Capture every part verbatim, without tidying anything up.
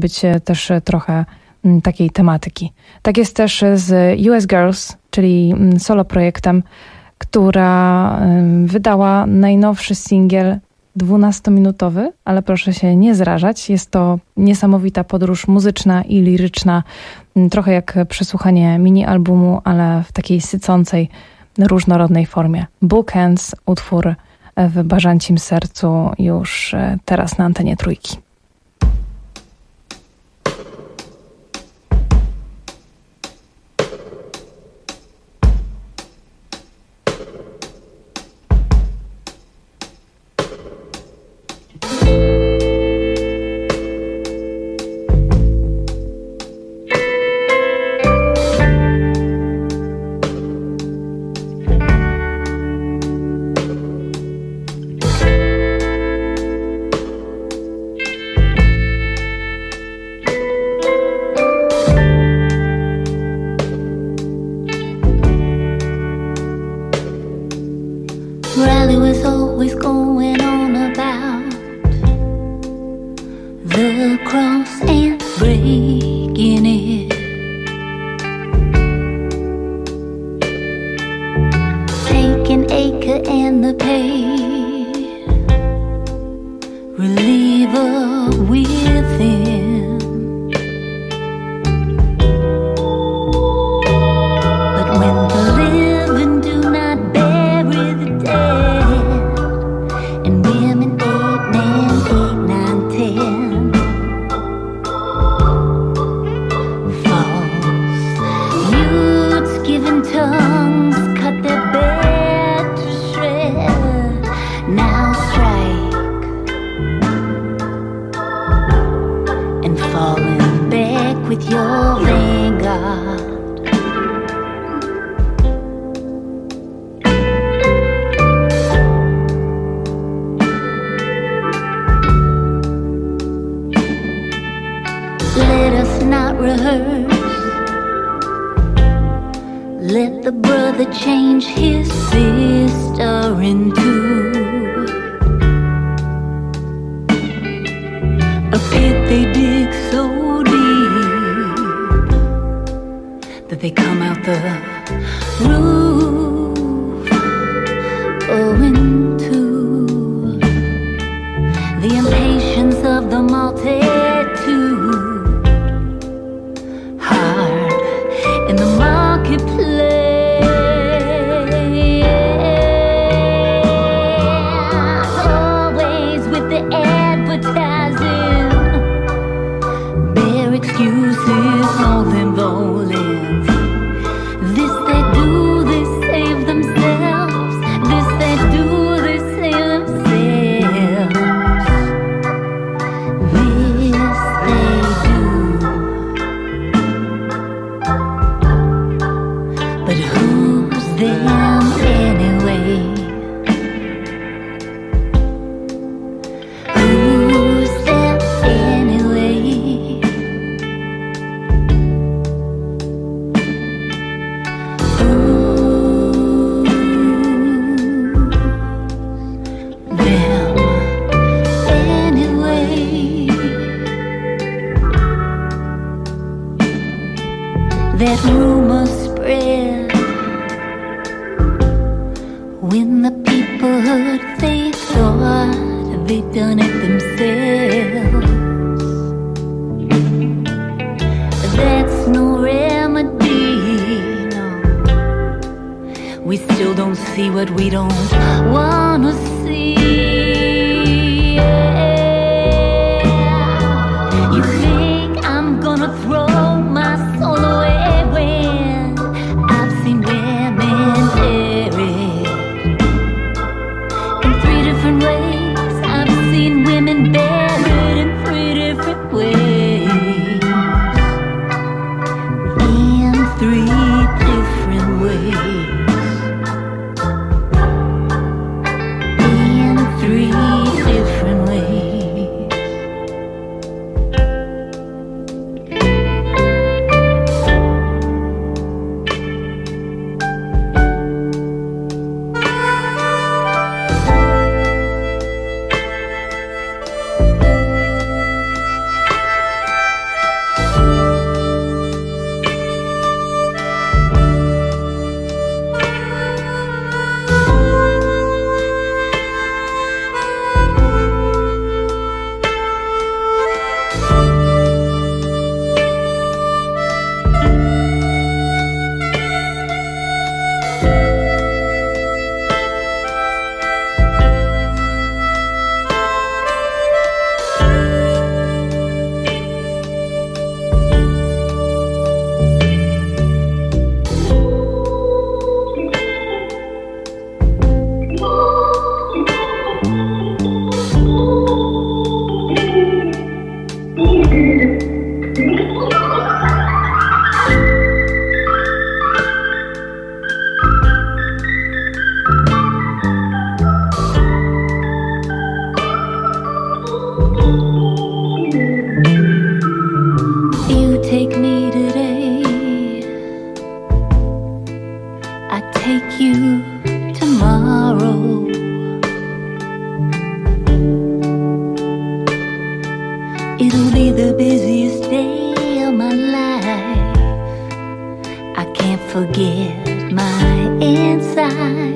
być też trochę takiej tematyki. Tak jest też z U S Girls, czyli solo projektem, która wydała najnowszy singiel dwunastominutowy, ale proszę się nie zrażać. Jest to niesamowita podróż muzyczna i liryczna, trochę jak przesłuchanie mini-albumu, ale w takiej sycącej, różnorodnej formie. Bookends, utwór w Bażancim Sercu już teraz na antenie Trójki. In the busiest day of my life. I can't forget my inside.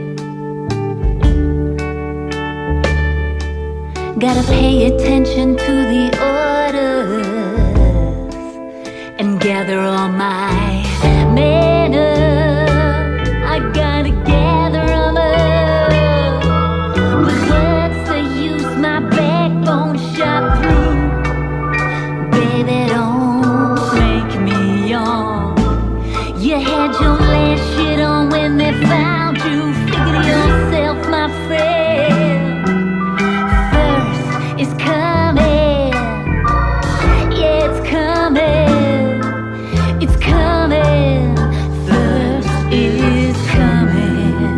Gotta pay attention to the orders and gather all my manners. I gotta gather them up. But what's the use? My backbone shot through. Baby, don't make me yawn. You had your last shit on when they found you. Figure yourself, my friend. It's coming, yeah, it's coming, it's coming, thirst is coming.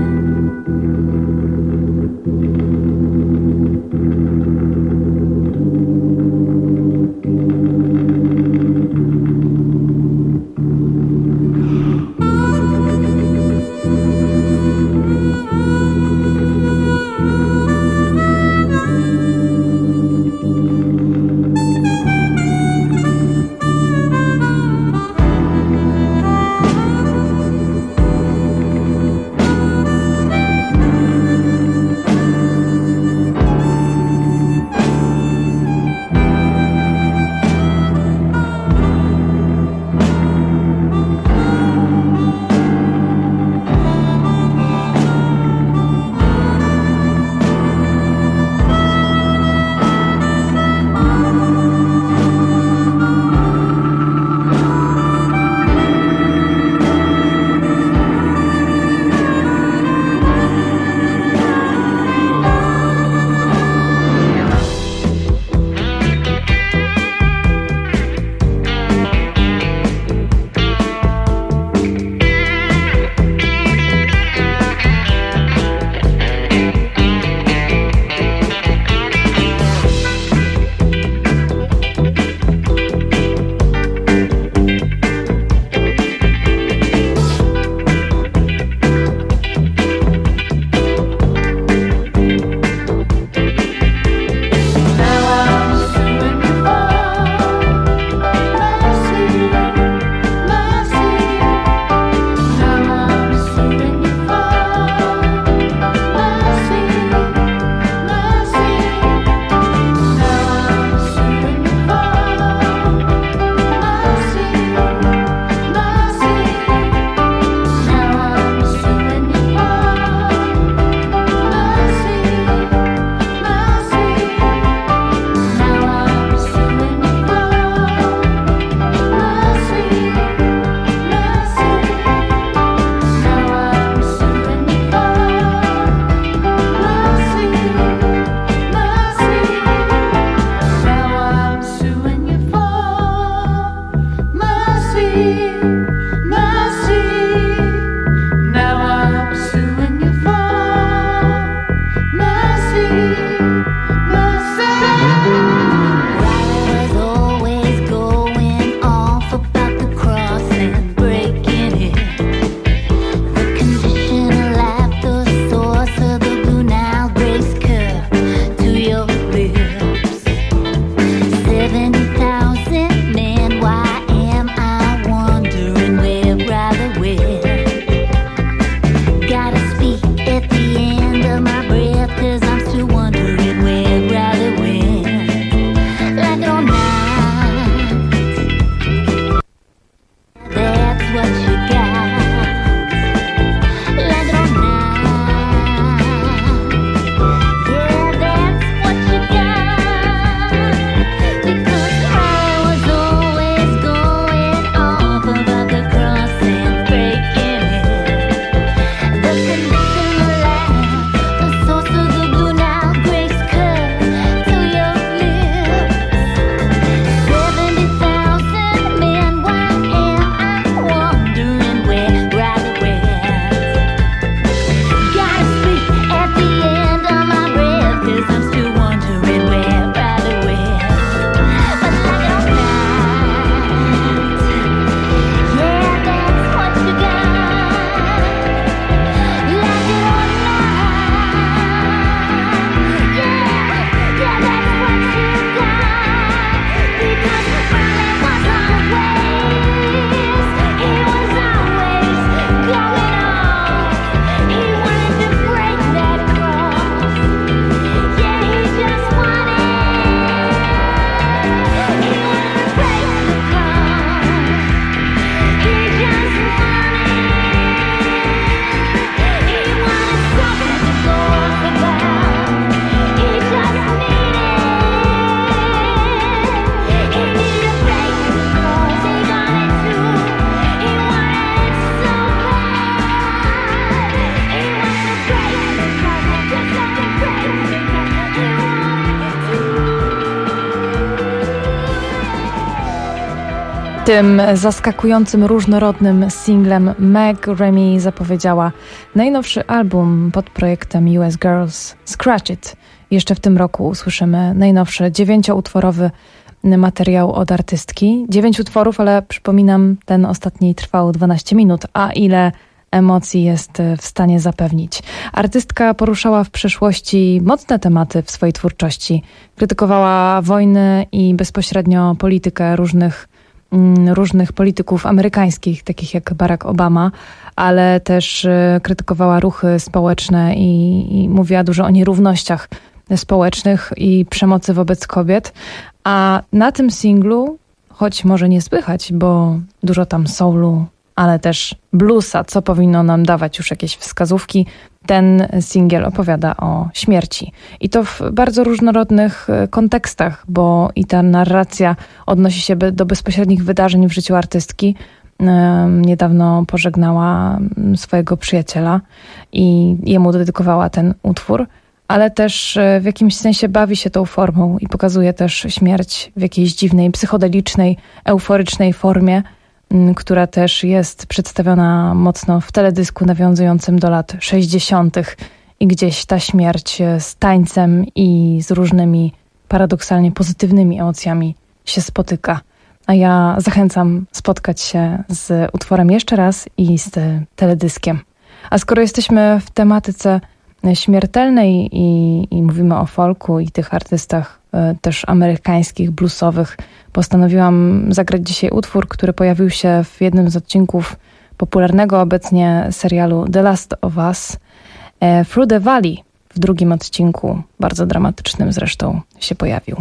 Tym zaskakującym, różnorodnym singlem Meg Remy zapowiedziała najnowszy album pod projektem U S Girls, Scratch It. Jeszcze w tym roku usłyszymy najnowszy dziewięcioutworowy materiał od artystki. Dziewięć utworów, ale przypominam, ten ostatni trwał dwanaście minut, a ile emocji jest w stanie zapewnić. Artystka poruszała w przeszłości mocne tematy w swojej twórczości. Krytykowała wojny i bezpośrednio politykę różnych różnych polityków amerykańskich, takich jak Barack Obama, ale też krytykowała ruchy społeczne i, i mówiła dużo o nierównościach społecznych i przemocy wobec kobiet. A na tym singlu, choć może nie słychać, bo dużo tam soulu, ale też bluesa, co powinno nam dawać już jakieś wskazówki, ten singiel opowiada o śmierci. I to w bardzo różnorodnych kontekstach, bo i ta narracja odnosi się do bezpośrednich wydarzeń w życiu artystki. Niedawno pożegnała swojego przyjaciela i jemu dedykowała ten utwór, ale też w jakimś sensie bawi się tą formą i pokazuje też śmierć w jakiejś dziwnej, psychodelicznej, euforycznej formie, która też jest przedstawiona mocno w teledysku nawiązującym do lat sześćdziesiątych i gdzieś ta śmierć z tańcem i z różnymi paradoksalnie pozytywnymi emocjami się spotyka. A ja zachęcam spotkać się z utworem jeszcze raz i z teledyskiem. A skoro jesteśmy w tematyce śmiertelnej i, i mówimy o folku i tych artystach też amerykańskich, bluesowych, postanowiłam zagrać dzisiaj utwór, który pojawił się w jednym z odcinków popularnego obecnie serialu The Last of Us. Through the Valley w drugim odcinku, bardzo dramatycznym zresztą, się pojawił.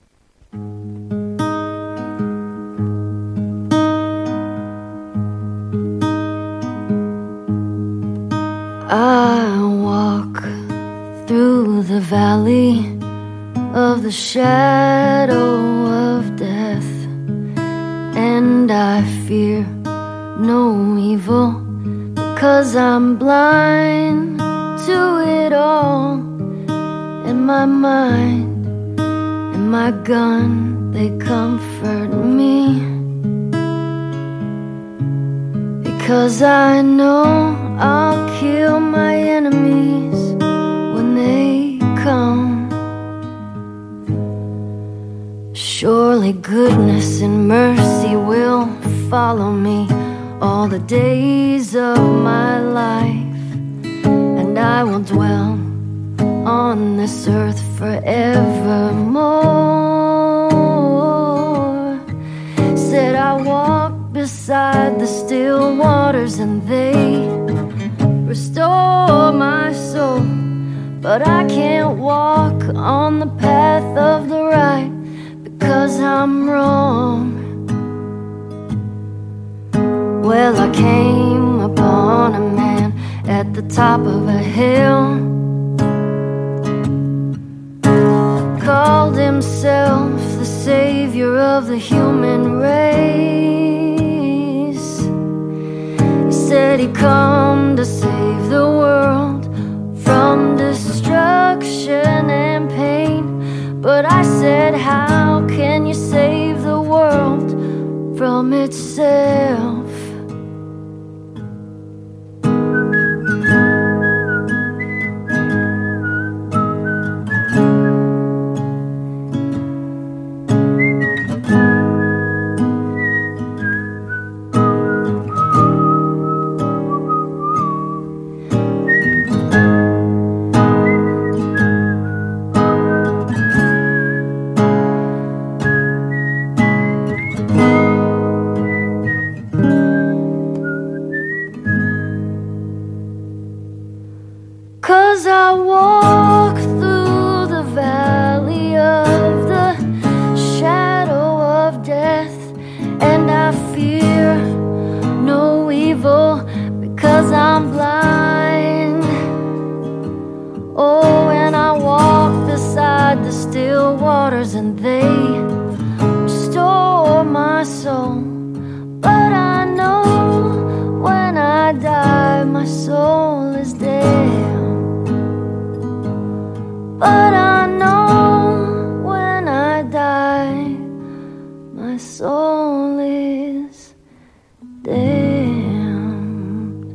I walk through the valley of the shadow of death, and I fear no evil, because I'm blind to it all. And my mind and my gun, they comfort me, because I know I'll kill my enemies when they come. Surely goodness and mercy will follow me all the days of my life, and I will dwell on this earth forevermore. Said I walk beside the still waters and they restore my soul, but I can't walk on the path of the right, because I'm wrong. Well, I came upon a man at the top of a hill, called himself the savior of the human race. He said he'd come to save the world from destruction and pain, but I said, how can you save the world from itself? soul is damned.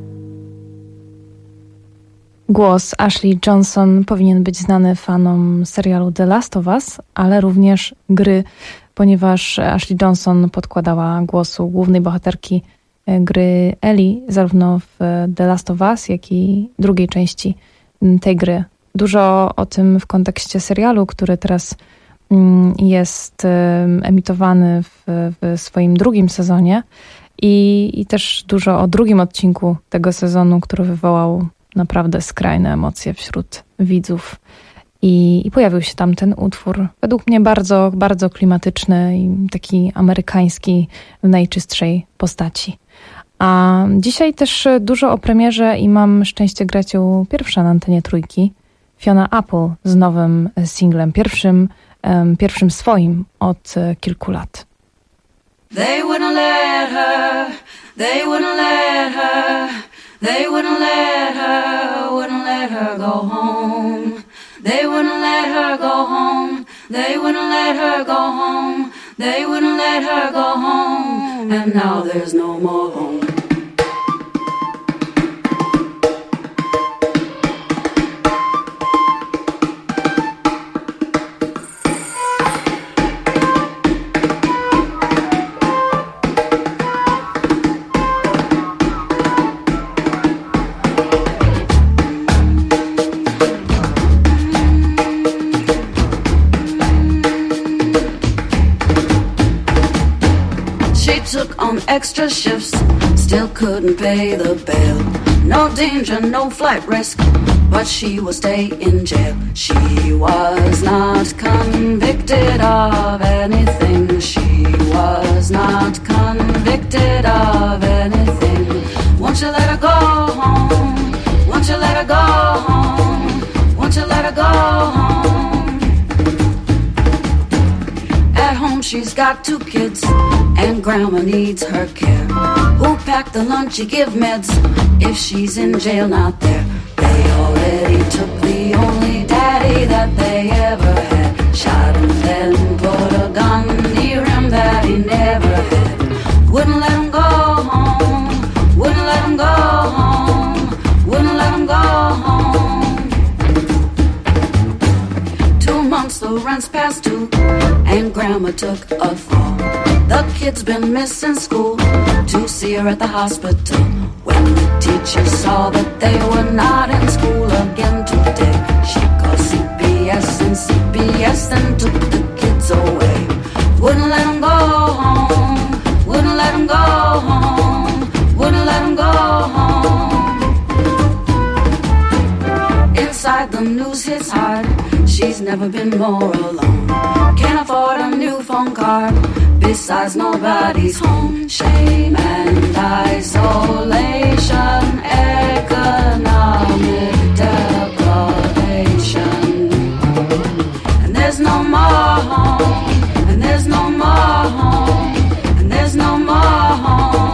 Głos Ashley Johnson powinien być znany fanom serialu The Last of Us, ale również gry, ponieważ Ashley Johnson podkładała głosu głównej bohaterki gry Ellie, zarówno w The Last of Us, jak i drugiej części tej gry. Dużo o tym w kontekście serialu, który teraz jest emitowany w, w swoim drugim sezonie i, i też dużo o drugim odcinku tego sezonu, który wywołał naprawdę skrajne emocje wśród widzów. I, I pojawił się tam ten utwór, według mnie bardzo, bardzo klimatyczny i taki amerykański w najczystszej postaci. A dzisiaj też dużo o premierze i mam szczęście grać ją pierwsza na antenie Trójki. Fiona Apple z nowym singlem, pierwszym, um, pierwszym swoim od kilku lat. They wouldn't let her, they wouldn't let her, they wouldn't let her, wouldn't let her go home. They wouldn't let her go home, they wouldn't let her go home, they wouldn't let her go home, and now there's no more home. Took on extra shifts, still couldn't pay the bill. No danger, no flight risk, but she will stay in jail. She was not convicted of anything. She was not convicted of anything. Won't you let her go home? Won't you let her go home? Won't you let her go home? At home she's got two kids, and grandma needs her care. Who'll pack the lunch, you give meds if she's in jail, not there. They already took the only daddy that they ever had. Shot him, then put a gun near him that he never had. Wouldn't let him go home, wouldn't let him go home, wouldn't let him go home. Two months the rent's past due, and grandma took a fall. The kid's been missing school, to see her at the hospital. When the teacher saw that they were not in school again today, she called C P S, and C P S then took the kids away. Wouldn't let them go home, wouldn't let them go home, wouldn't let them go home. Inside the news hits hard, she's never been more alone. Can't afford a new phone card, besides nobody's home. Shame and isolation, economic deprivation. And there's no more home, and there's no more home, and there's no more home.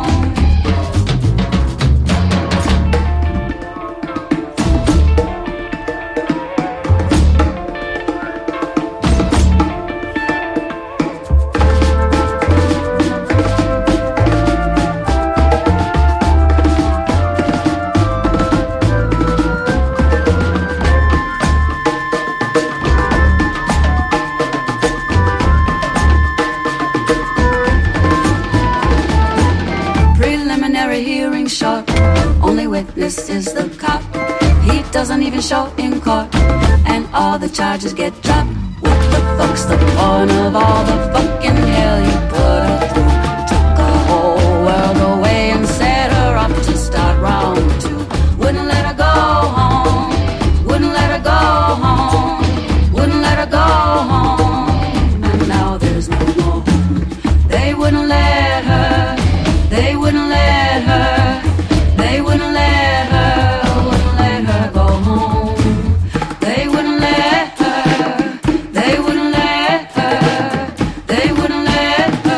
Witness is the cop. He doesn't even show in court, and all the charges get dropped. What the fuck's the point of all the fucking hell you put her through? Took her whole world away and set her up to start round two. Wouldn't let her go home, wouldn't let her go home, wouldn't let her go home, and now there's no more. They wouldn't let her, they wouldn't let her, they wouldn't let her, wouldn't let her go home. They wouldn't let her, they wouldn't let her, they wouldn't let her.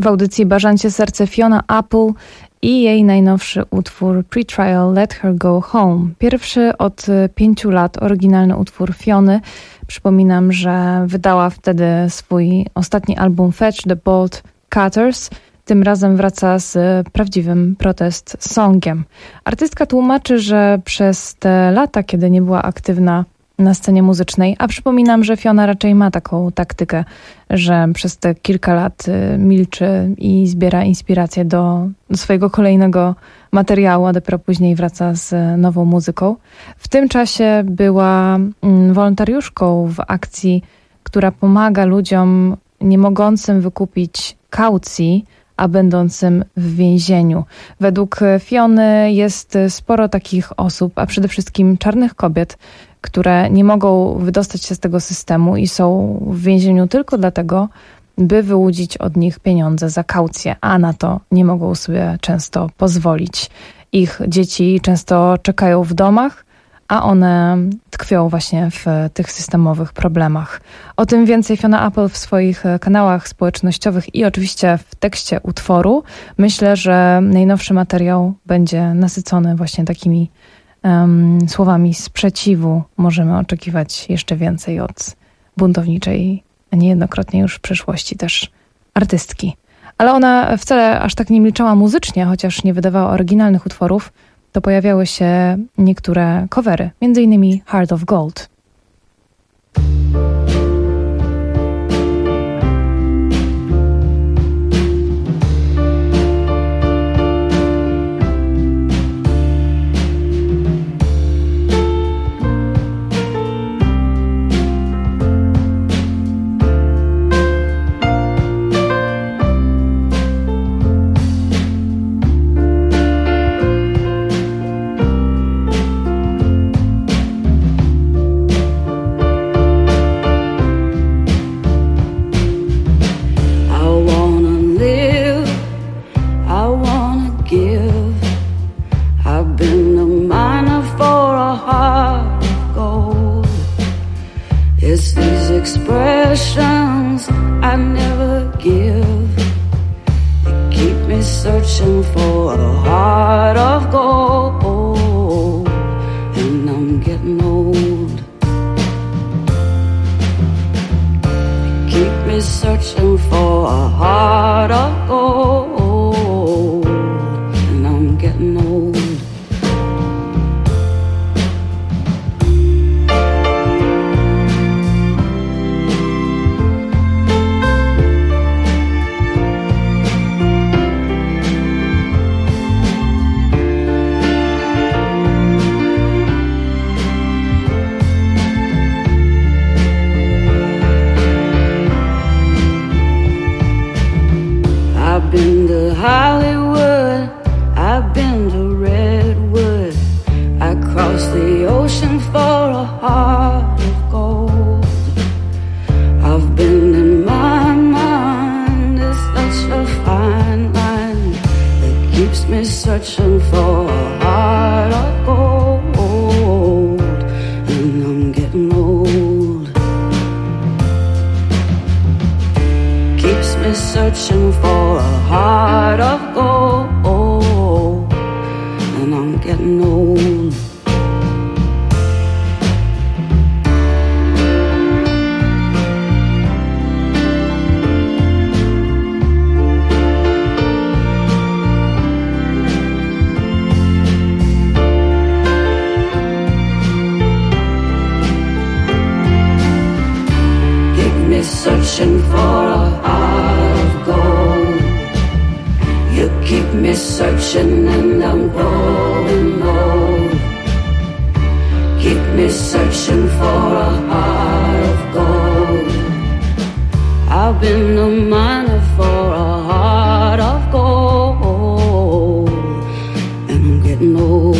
W audycji Barzancie Serce Fiona Apple i jej najnowszy utwór Pre-Trial Let Her Go Home. Pierwszy od pięciu lat oryginalny utwór Fiony. Przypominam, że wydała wtedy swój ostatni album Fetch the Bolt Cutters. Tym razem wraca z prawdziwym protest songiem. Artystka tłumaczy, że przez te lata, kiedy nie była aktywna na scenie muzycznej, a przypominam, że Fiona raczej ma taką taktykę, że przez te kilka lat milczy i zbiera inspirację do, do swojego kolejnego materiału, a dopiero później wraca z nową muzyką. W tym czasie była wolontariuszką w akcji, która pomaga ludziom nie mogącym wykupić kaucji, a będącym w więzieniu. Według Fiony jest sporo takich osób, a przede wszystkim czarnych kobiet, które nie mogą wydostać się z tego systemu i są w więzieniu tylko dlatego, by wyłudzić od nich pieniądze za kaucję, a na to nie mogą sobie często pozwolić. Ich dzieci często czekają w domach, a one tkwią właśnie w tych systemowych problemach. O tym więcej Fiona Apple w swoich kanałach społecznościowych i oczywiście w tekście utworu. Myślę, że najnowszy materiał będzie nasycony właśnie takimi um, słowami sprzeciwu. Możemy oczekiwać jeszcze więcej od buntowniczej, a niejednokrotnie już w przeszłości też artystki. Ale ona wcale aż tak nie milczała muzycznie, chociaż nie wydawała oryginalnych utworów. To pojawiały się niektóre covery, między innymi Heart of Gold. Expressions I never give. They keep me searching for a heart of gold, and I'm getting old. They keep me searching for a heart of gold, and I'm getting old. Hollywood, I've been to Redwood. I crossed the ocean for a heart of gold. I've been in my mind, it's such a fine line that keeps me searching for a heart of gold, and I'm getting old. Keeps me searching for a heart of gold, and I'm getting old. Keep me searching for a heart of gold. You keep me searching and I'm growing old. Keep me searching for a heart of gold. I've been a miner for a heart of gold, and I'm getting old.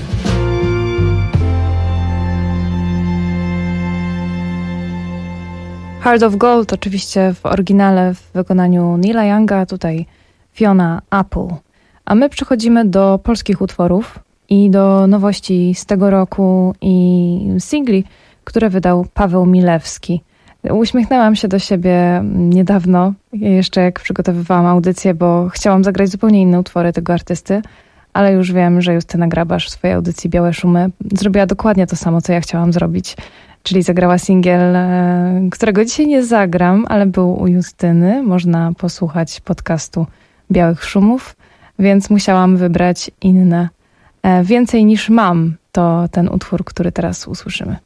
Heart of Gold oczywiście w oryginale w wykonaniu Neila Younga, tutaj Fiona Apple. A my przechodzimy do polskich utworów i do nowości z tego roku i singli, które wydał Paweł Milewski. Uśmiechnęłam się do siebie niedawno, jeszcze jak przygotowywałam audycję, bo chciałam zagrać zupełnie inne utwory tego artysty, ale już wiem, że Justyna Grabasz w swojej audycji Białe Szumy zrobiła dokładnie to samo, co ja chciałam zrobić, czyli zagrała singiel, którego dzisiaj nie zagram, ale był u Justyny. Można posłuchać podcastu Białych Szumów, więc musiałam wybrać inne. Więcej niż mam to ten utwór, który teraz usłyszymy.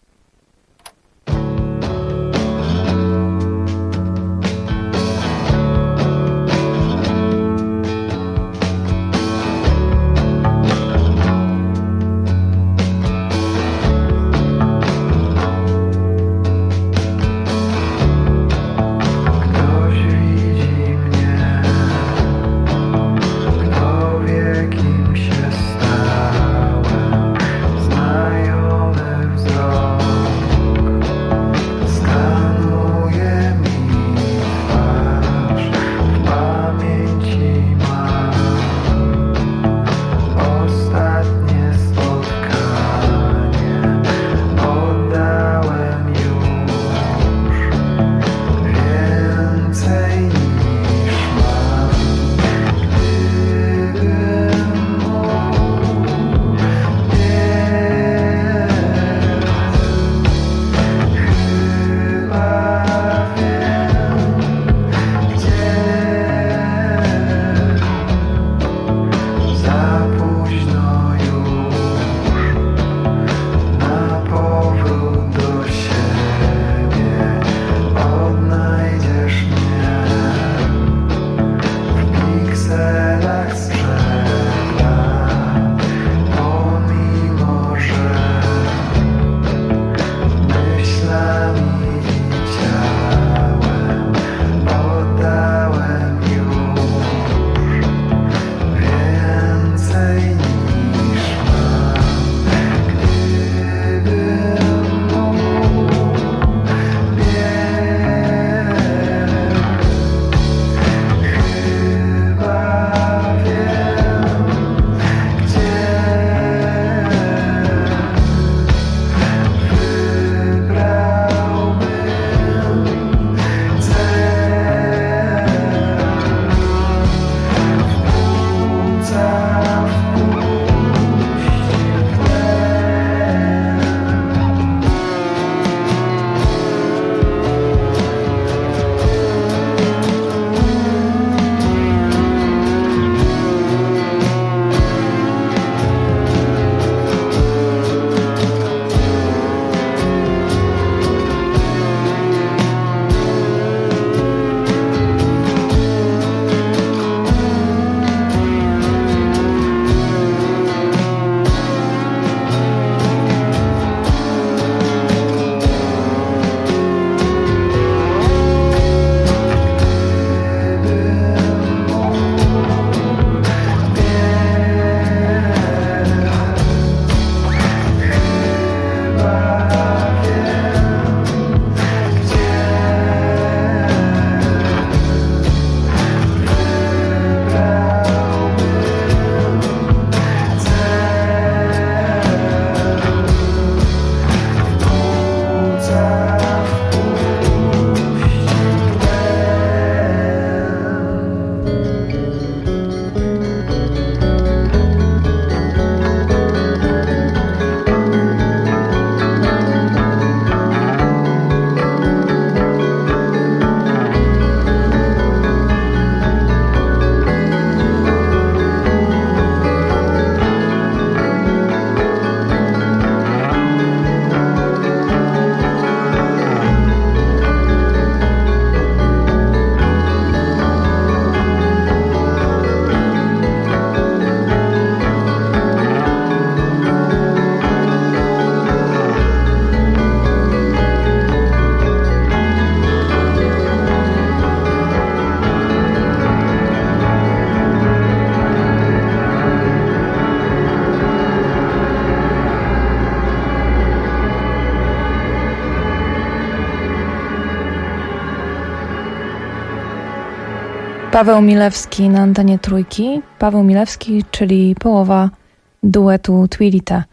Paweł Milewski na antenie Trójki. Paweł Milewski, czyli połowa duetu Twilita.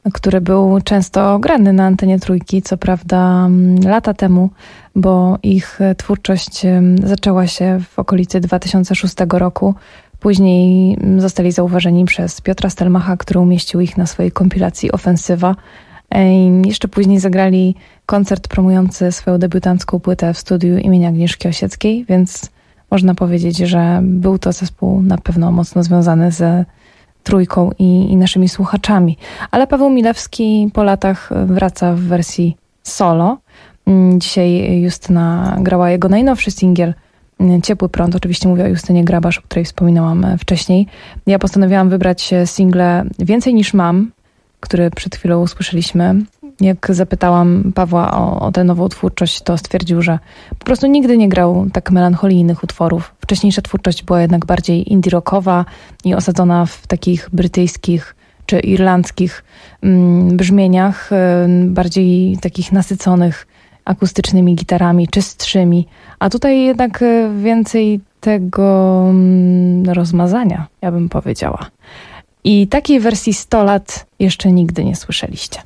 który był często grany na antenie Trójki, co prawda lata temu, bo ich twórczość zaczęła się w okolicy dwa tysiące szóstego roku. Później zostali zauważeni przez Piotra Stelmacha, który umieścił ich na swojej kompilacji Ofensywa. Jeszcze później zagrali koncert promujący swoją debiutancką płytę w studiu imienia Agnieszki Osieckiej, więc można powiedzieć, że był to zespół na pewno mocno związany ze Trójką i, i naszymi słuchaczami. Ale Paweł Milewski po latach wraca w wersji solo. Dzisiaj Justyna grała jego najnowszy singiel Ciepły prąd. Oczywiście mówię o Justynie Grabasz, o której wspominałam wcześniej. Ja postanowiłam wybrać single Więcej niż mam, który przed chwilą usłyszeliśmy. Jak zapytałam Pawła o, o tę nową twórczość, to stwierdził, że po prostu nigdy nie grał tak melancholijnych utworów. Wcześniejsza twórczość była jednak bardziej indie rockowa i osadzona w takich brytyjskich czy irlandzkich mm, brzmieniach, y, bardziej takich nasyconych akustycznymi gitarami, czystszymi. A tutaj jednak y, więcej tego mm, rozmazania, ja bym powiedziała. I takiej wersji sto lat jeszcze nigdy nie słyszeliście.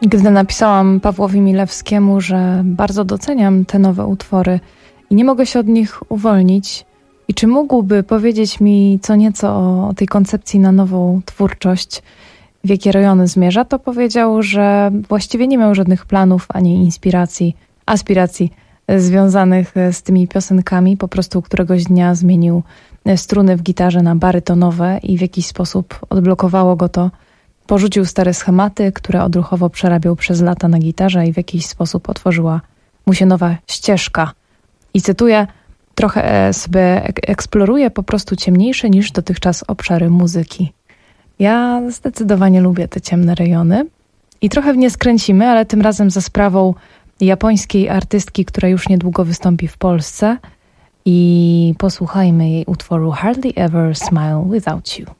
Gdy napisałam Pawłowi Milewskiemu, że bardzo doceniam te nowe utwory i nie mogę się od nich uwolnić, i czy mógłby powiedzieć mi co nieco o tej koncepcji na nową twórczość, w jakie rejony zmierza, to powiedział, że właściwie nie miał żadnych planów ani inspiracji, aspiracji związanych z tymi piosenkami. Po prostu któregoś dnia zmienił struny w gitarze na barytonowe i w jakiś sposób odblokowało go to. Porzucił stare schematy, które odruchowo przerabiał przez lata na gitarze i w jakiś sposób otworzyła mu się nowa ścieżka. I cytuję, trochę sobie eksploruję po prostu ciemniejsze niż dotychczas obszary muzyki. Ja zdecydowanie lubię te ciemne rejony i trochę w nie skręcimy, ale tym razem za sprawą japońskiej artystki, która już niedługo wystąpi w Polsce, i posłuchajmy jej utworu Hardly Ever Smile Without You.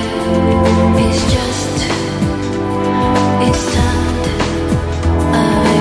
Stand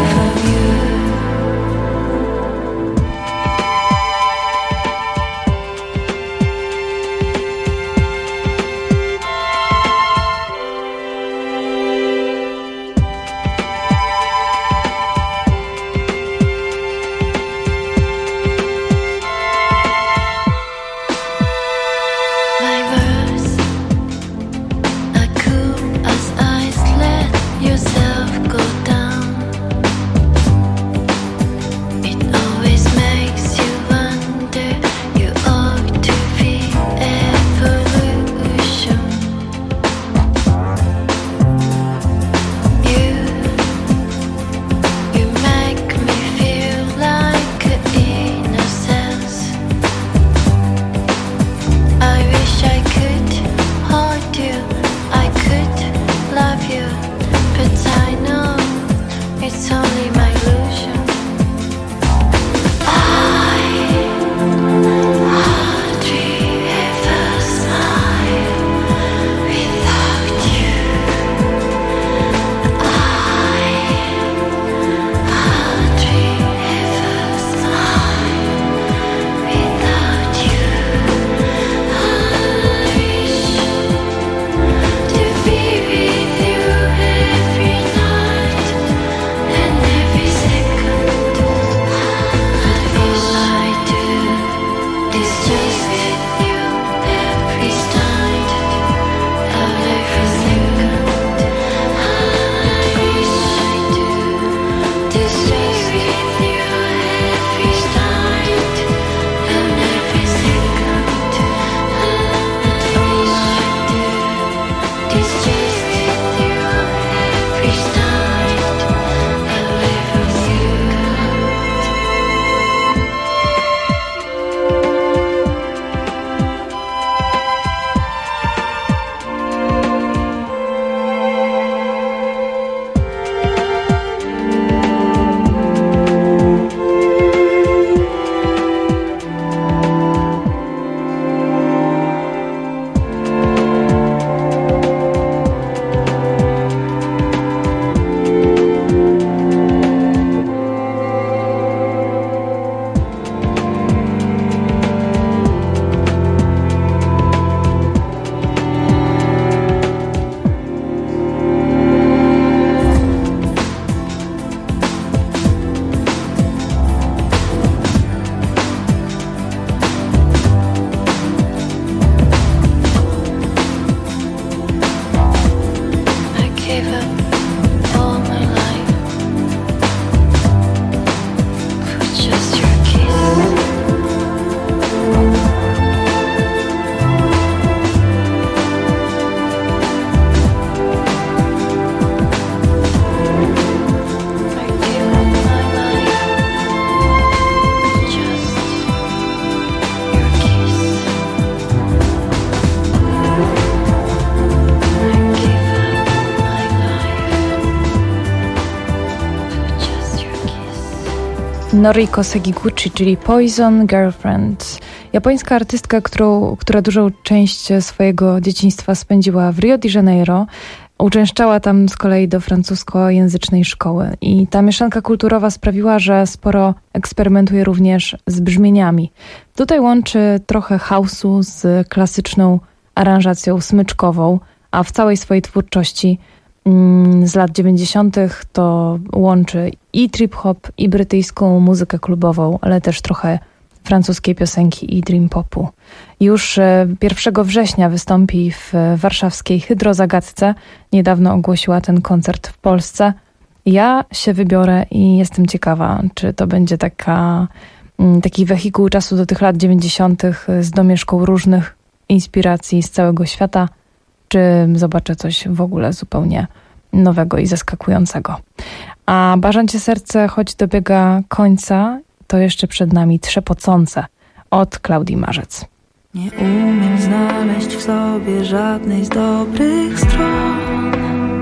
Noriko Sekiguchi, czyli Poison Girlfriend. Japońska artystka, którą, która dużą część swojego dzieciństwa spędziła w Rio de Janeiro. Uczęszczała tam z kolei do francuskojęzycznej szkoły. I ta mieszanka kulturowa sprawiła, że sporo eksperymentuje również z brzmieniami. Tutaj łączy trochę house'u z klasyczną aranżacją smyczkową, a w całej swojej twórczości z lat dziewięćdziesiątych to łączy i trip-hop, i brytyjską muzykę klubową, ale też trochę francuskiej piosenki i dream popu. Już pierwszego września wystąpi w warszawskiej Hydrozagadce. Niedawno ogłosiła ten koncert w Polsce. Ja się wybiorę i jestem ciekawa, czy to będzie taka, taki wehikuł czasu do tych lat dziewięćdziesiątych z domieszką różnych inspiracji z całego świata, czy zobaczę coś w ogóle zupełnie nowego i zaskakującego. A Barzancie serce, choć dobiega końca, to jeszcze przed nami Trzepocące od Klaudii Marzec. Nie umiem znaleźć w sobie żadnej z dobrych stron,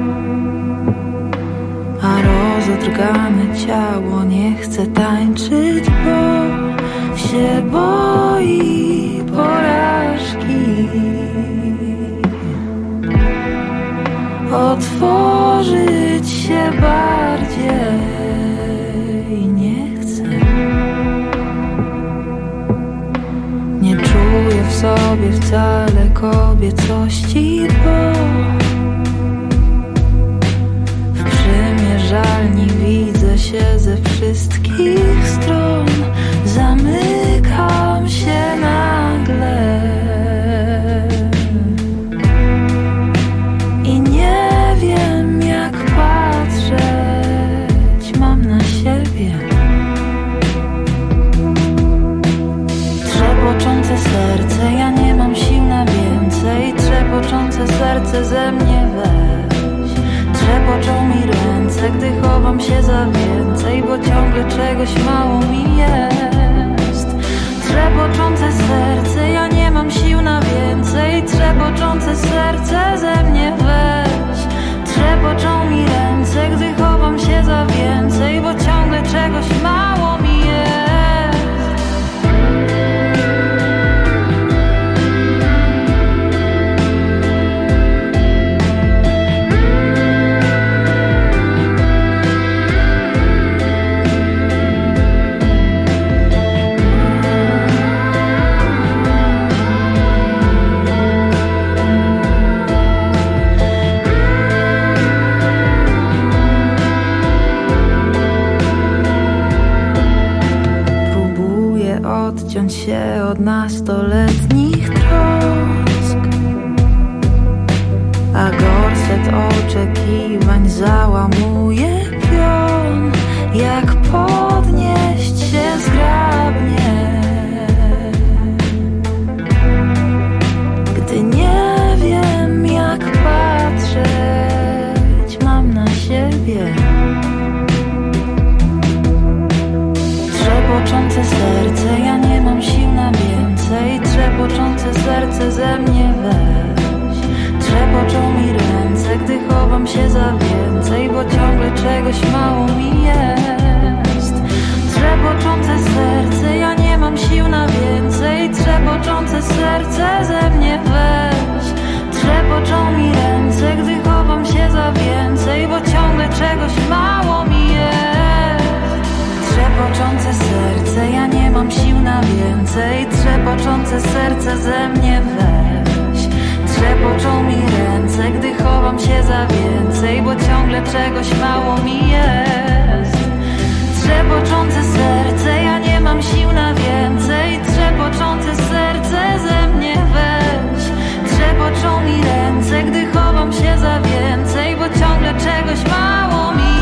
a rozodrgane ciało nie chce tańczyć, bo się boi porażki. Otworzyć się bardziej nie chcę. Nie czuję w sobie wcale kobiecości, bo w przymierzalni widzę się ze wszystkich stron. Zamykam się nagle i nie wiem, jak patrzeć mam na siebie. Trzepoczące serce, ja nie mam sił na więcej. Trzepoczące serce ze mnie weź. Trzepoczą mi ręce, gdy chowam się za więcej, bo ciągle czegoś mało mi jest. Trzepoczące serce, ja nie mam sił na więcej. Trzepoczące serce ze mnie weź. Trzepoczą mi ręce, gdy chowam się za więcej, bo ciągle czegoś mało mi jest. Odciąć się od nastoletnich trosk, a gorset oczekiwań załamuje pion. Jak podnieść się zgrabnie, gdy nie wiem, jak patrzeć mam na siebie. Trzepoczące serce, ja nie mam sił na więcej. Trzepoczące serce ze mnie weź. Trzepoczą mi ręce, gdy chowam się za więcej, bo ciągle czegoś mało mi jest. Trzepoczące serce, ja nie mam sił na więcej. Trzepoczące serce ze mnie weź. Trzepoczą mi ręce, gdy chowam się za więcej, bo ciągle czegoś mało mi jest. Trzepoczące serce, ja nie mam sił na więcej. Trzepoczące serce ze mnie weź. Trzepoczą mi ręce, gdy chowam się za więcej, bo ciągle czegoś mało mi jest. Trzepoczące serce, ja nie mam sił na więcej. Trzepoczące serce ze mnie weź. Trzepoczą mi ręce, gdy chowam się za więcej, bo ciągle czegoś mało mi jest.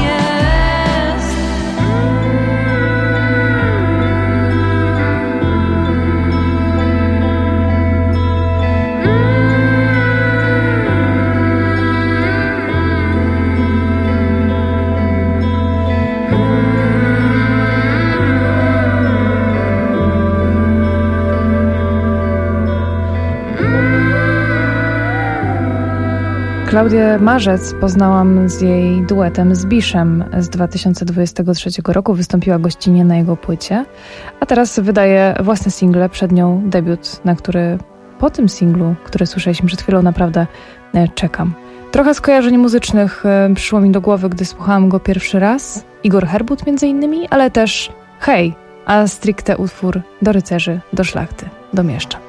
Klaudię Marzec poznałam z jej duetem z Biszem z dwa tysiące dwudziestego trzeciego roku. Wystąpiła gościnnie na jego płycie, a teraz wydaje własne single, przed nią debiut, na który po tym singlu, który słyszeliśmy przed chwilą, naprawdę czekam. Trochę skojarzeń muzycznych przyszło mi do głowy, gdy słuchałam go pierwszy raz. Igor Herbut między innymi, ale też Hej, a stricte utwór do rycerzy, do szlachty, do mieszczan.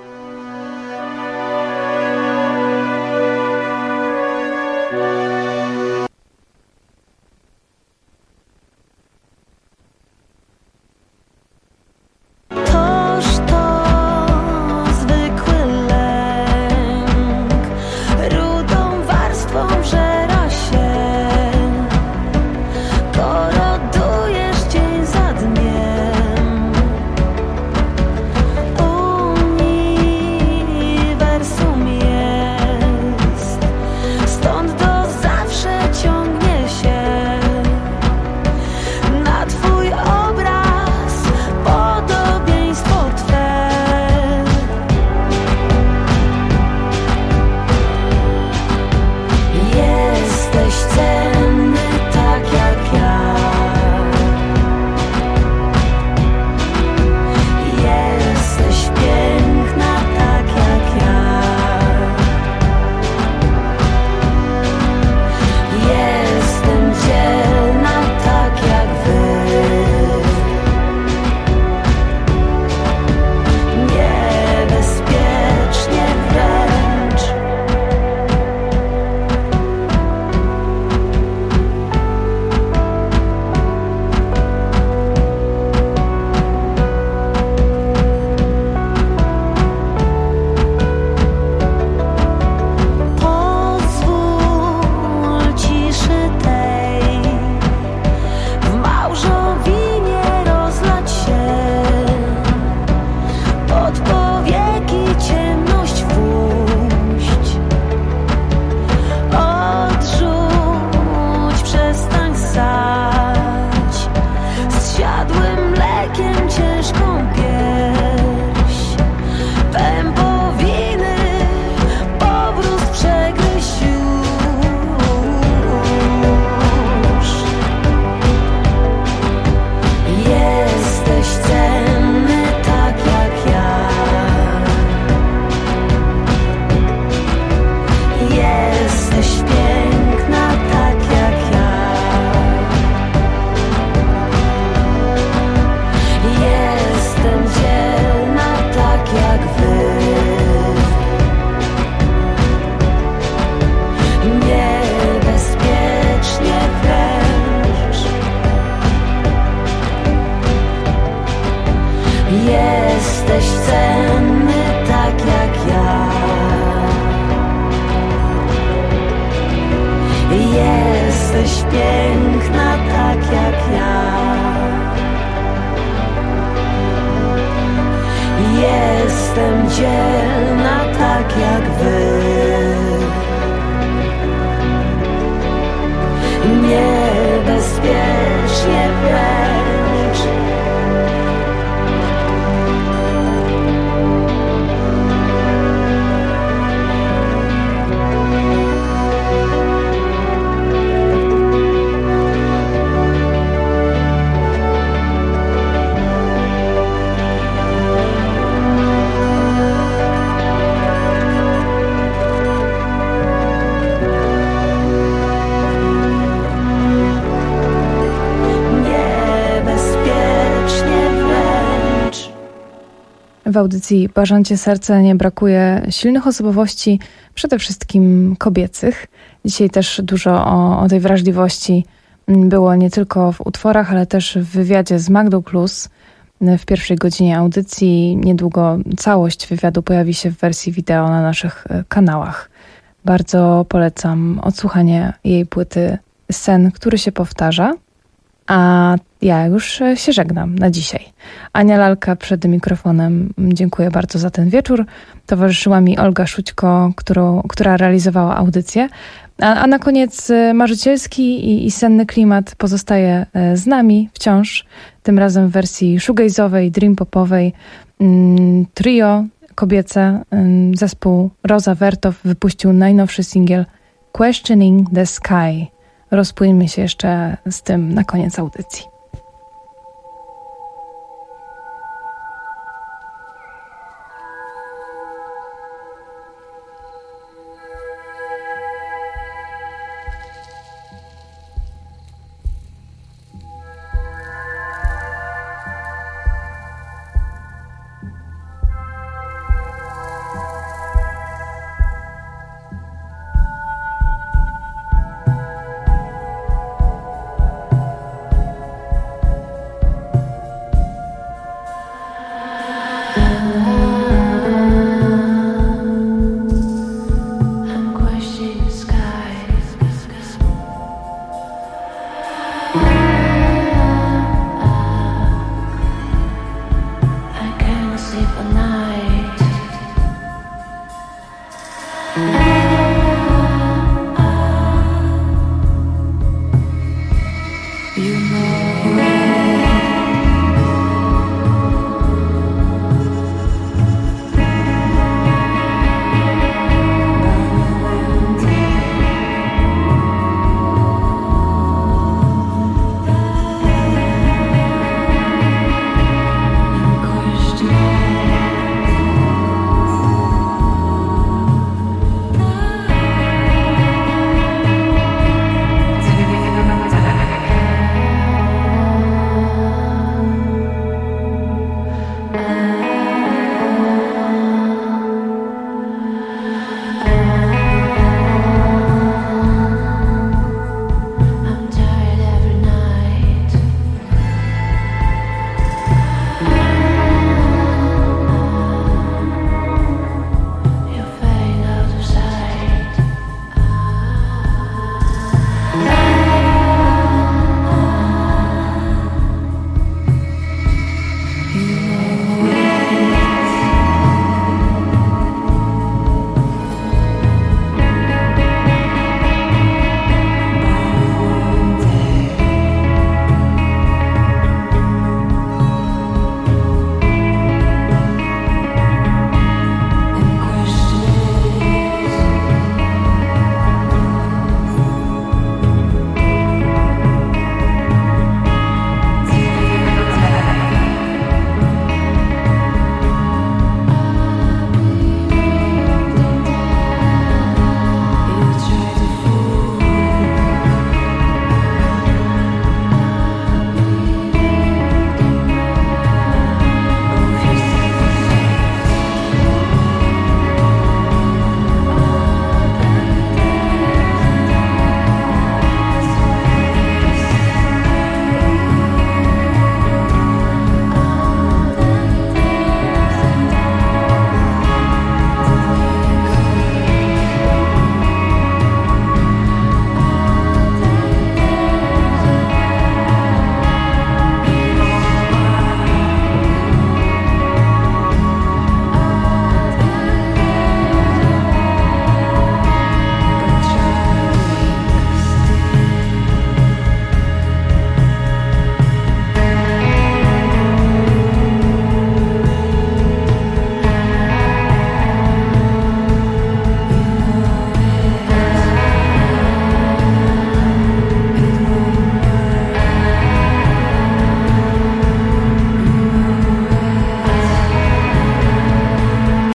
W audycji Barzancie Serce nie brakuje silnych osobowości, przede wszystkim kobiecych. Dzisiaj też dużo o, o tej wrażliwości było nie tylko w utworach, ale też w wywiadzie z Magdą Klus w pierwszej godzinie audycji. Niedługo całość wywiadu pojawi się w wersji wideo na naszych kanałach. Bardzo polecam odsłuchanie jej płyty Sen, który się powtarza. A ja już się żegnam na dzisiaj. Ania Lalka przed mikrofonem. Dziękuję bardzo za ten wieczór. Towarzyszyła mi Olga Szućko, którą, która realizowała audycję. A, a na koniec marzycielski i, i senny klimat pozostaje z nami wciąż. Tym razem w wersji shoegaze'owej, dream popowej. Trio kobiece, zespół Roza Wertow wypuścił najnowszy singiel Questioning the Sky. Rozpłyńmy się jeszcze z tym na koniec audycji.